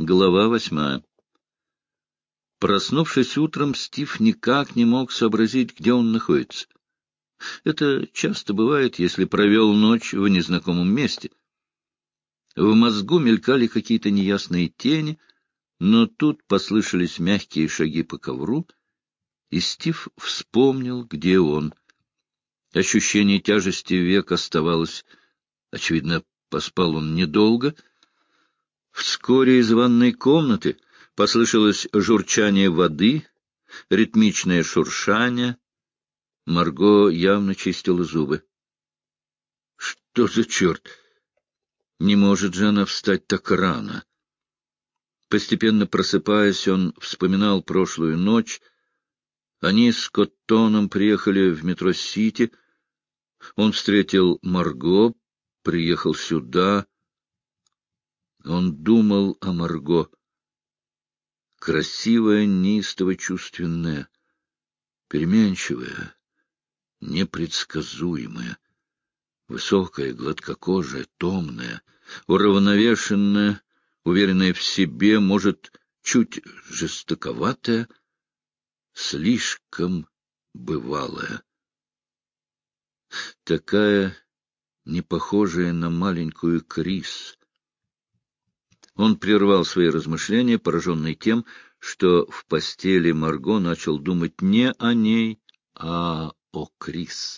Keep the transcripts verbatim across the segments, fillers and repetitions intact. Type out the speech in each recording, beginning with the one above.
Глава восьмая. Проснувшись утром, Стив никак не мог сообразить, где он находится. Это часто бывает, если провел ночь в незнакомом месте. В мозгу мелькали какие-то неясные тени, но тут послышались мягкие шаги по ковру, и Стив вспомнил, где он. Ощущение тяжести век оставалось. Очевидно, поспал он недолго. Вскоре из ванной комнаты послышалось журчание воды, ритмичное шуршание. Марго явно чистила зубы. Что за черт? Не может же она встать так рано. Постепенно просыпаясь, он вспоминал прошлую ночь. Они с Коттоном приехали в метро-сити. Он встретил Марго, приехал сюда. Он думал о Марго. Красивая, неистово-чувственная, переменчивая, непредсказуемая, высокая, гладкокожая, томная, уравновешенная, уверенная в себе, может, чуть жестоковатая, слишком бывалая. Такая, не похожая на маленькую Крис. Он прервал свои размышления, пораженный тем, что в постели Марго начал думать не о ней, а о Крис.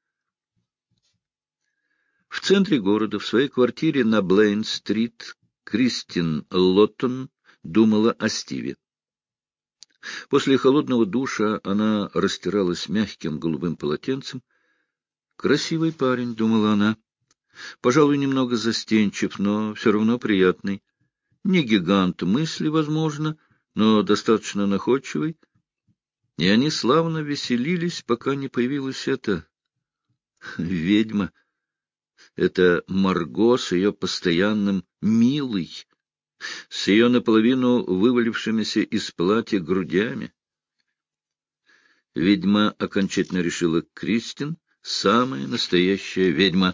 В центре города, в своей квартире на Блейн-стрит, Кристин Лоттон думала о Стиве. После холодного душа она растиралась мягким голубым полотенцем. «Красивый парень», — думала она, — «пожалуй, немного застенчив, но все равно приятный. Не гигант мысли, возможно, но достаточно находчивый». И они славно веселились, пока не появилась эта ведьма. Это Марго с ее постоянным «милый», с ее наполовину вывалившимися из платья грудями. Ведьма окончательно решила: Кристин — самая настоящая ведьма.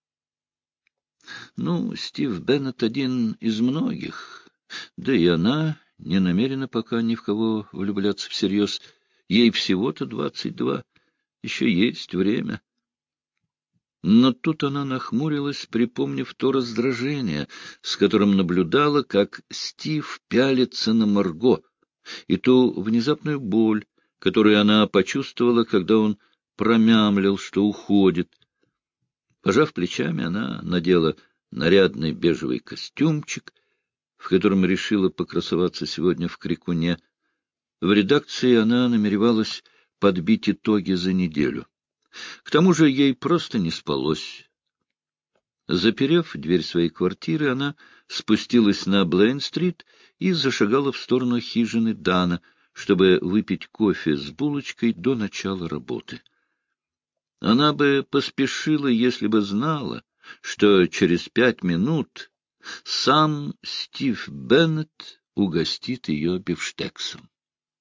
Ну, Стив Беннет один из многих, да и она не намерена пока ни в кого влюбляться всерьез. Ей всего-то двадцать два, еще есть время. Но тут она нахмурилась, припомнив то раздражение, с которым наблюдала, как Стив пялится на Марго, и ту внезапную боль, которую она почувствовала, когда он промямлил, что уходит. Пожав плечами, она надела нарядный бежевый костюмчик, в котором решила покрасоваться сегодня в Крикуне. В редакции она намеревалась подбить итоги за неделю. К тому же ей просто не спалось. Заперев дверь своей квартиры, она спустилась на Блейн-стрит и зашагала в сторону хижины Дана, чтобы выпить кофе с булочкой до начала работы. Она бы поспешила, если бы знала, что через пять минут сам Стив Беннет угостит ее бифштексом.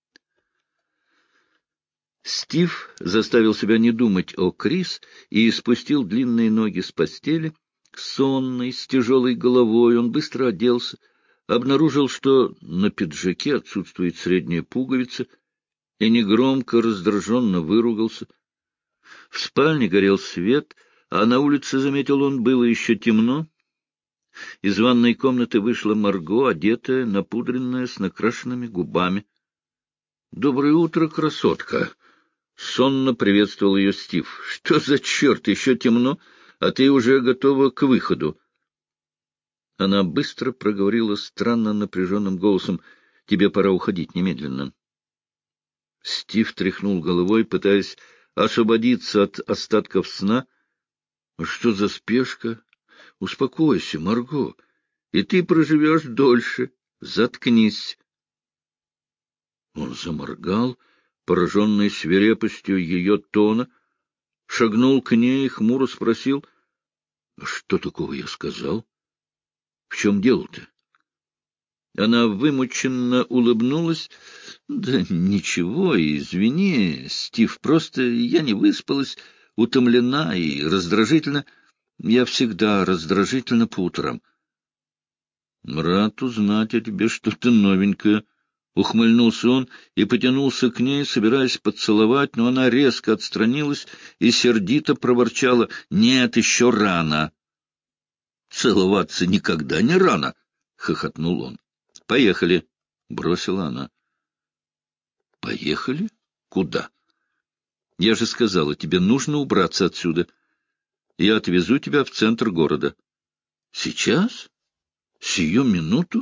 Стив заставил себя не думать о Крис и спустил длинные ноги с постели. Сонный, с тяжелой головой, он быстро оделся, обнаружил, что на пиджаке отсутствует средняя пуговица, и негромко, раздраженно выругался. В спальне горел свет, а на улице, заметил он, было еще темно. Из ванной комнаты вышла Марго, одетая, напудренная, с накрашенными губами. — Доброе утро, красотка! — сонно приветствовал ее Стив. — Что за черт, еще темно, а ты уже готова к выходу. Она быстро проговорила странно напряженным голосом: — Тебе пора уходить немедленно. Стив тряхнул головой, пытаясь освободиться от остатков сна. — Что за спешка? Успокойся, Марго, и ты проживешь дольше. Заткнись. Он заморгал, пораженный свирепостью ее тона, шагнул к ней и хмуро спросил: — Что такого я сказал? В чем дело-то? Она вымученно улыбнулась. — Да ничего, извини, Стив, просто я не выспалась, утомлена и раздражительна. Я всегда раздражительна по утрам. — Рад узнать о тебе что-то новенькое. Ухмыльнулся он и потянулся к ней, собираясь поцеловать, но она резко отстранилась и сердито проворчала: — Нет, еще рано. — Целоваться никогда не рано, — хохотнул он. — Поехали, — бросила она. — Поехали? Куда? — Я же сказала, тебе нужно убраться отсюда. Я отвезу тебя в центр города. — Сейчас? Сию минуту?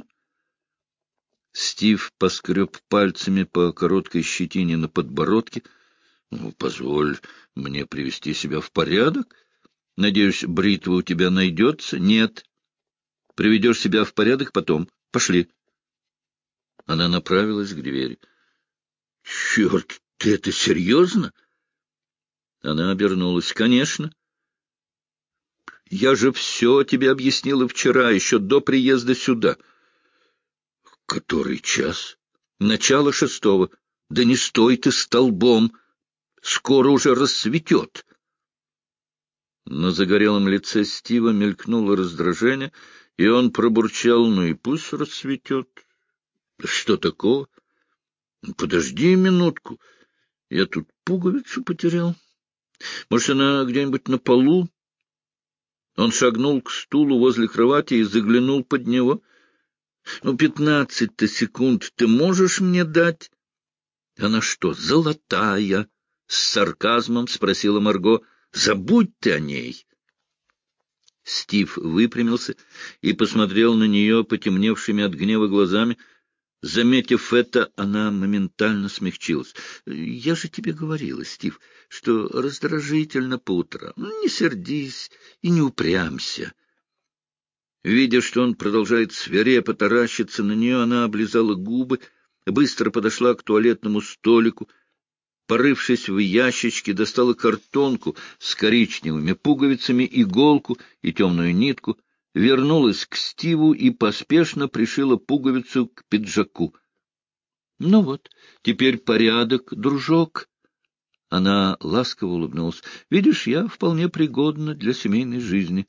Стив поскреб пальцами по короткой щетине на подбородке. — Ну, позволь мне привести себя в порядок. Надеюсь, бритва у тебя найдется? — Нет. Приведешь себя в порядок потом. Пошли. Она направилась к двери. — Черт, ты это серьезно? Она обернулась. — Конечно. Я же все тебе объяснила вчера, еще до приезда сюда. — Который час? — Начало шестого. Да не стой ты столбом. Скоро уже рассветет. На загорелом лице Стива мелькнуло раздражение, и он пробурчал: — Ну и пусть рассветет. — Что такого? — Подожди минутку. Я тут пуговицу потерял. Может, она где-нибудь на полу? Он шагнул к стулу возле кровати и заглянул под него. — Ну, пятнадцать-то секунд ты можешь мне дать? — Она что, золотая? — с сарказмом спросила Марго. — Забудь ты о ней. Стив выпрямился и посмотрел на нее потемневшими от гнева глазами. Заметив это, она моментально смягчилась. — Я же тебе говорила, Стив, что раздражительно по утрам. Не сердись и не упрямься. Видя, что он продолжает свирепо таращиться на нее, она облизала губы, быстро подошла к туалетному столику, порывшись в ящичке, достала картонку с коричневыми пуговицами, иголку и темную нитку, вернулась к Стиву и поспешно пришила пуговицу к пиджаку. — Ну вот, теперь порядок, дружок. Она ласково улыбнулась. — Видишь, я вполне пригодна для семейной жизни.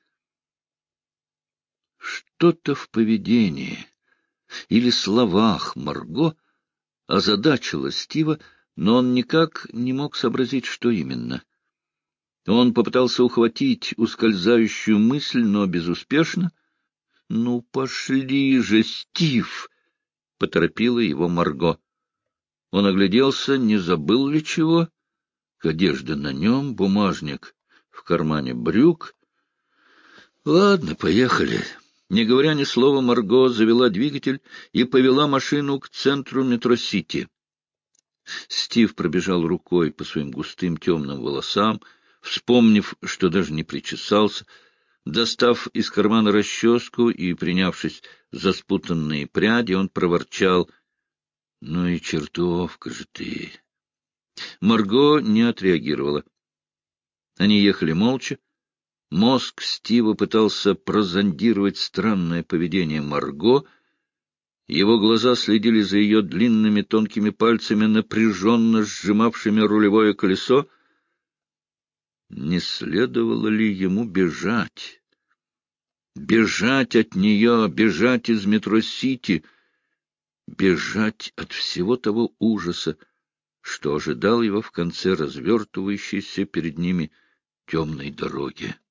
Что-то в поведении или словах Марго озадачило Стива, но он никак не мог сообразить, что именно. Он попытался ухватить ускользающую мысль, но безуспешно. — Ну, пошли же, Стив! — поторопила его Марго. Он огляделся, не забыл ли чего. Одежда на нем, бумажник в кармане брюк. — Ладно, поехали. Не говоря ни слова, Марго завела двигатель и повела машину к центру метро-сити. Стив пробежал рукой по своим густым темным волосам, вспомнив, что даже не причесался. Достав из кармана расческу и принявшись за спутанные пряди, он проворчал: — Ну и чертовка же ты! Марго не отреагировала. Они ехали молча. Мозг Стива пытался прозондировать странное поведение Марго. Его глаза следили за ее длинными тонкими пальцами, напряженно сжимавшими рулевое колесо. Не следовало ли ему бежать? Бежать от нее, бежать из метро-сити, бежать от всего того ужаса, что ожидал его в конце развертывающейся перед ними темной дороги.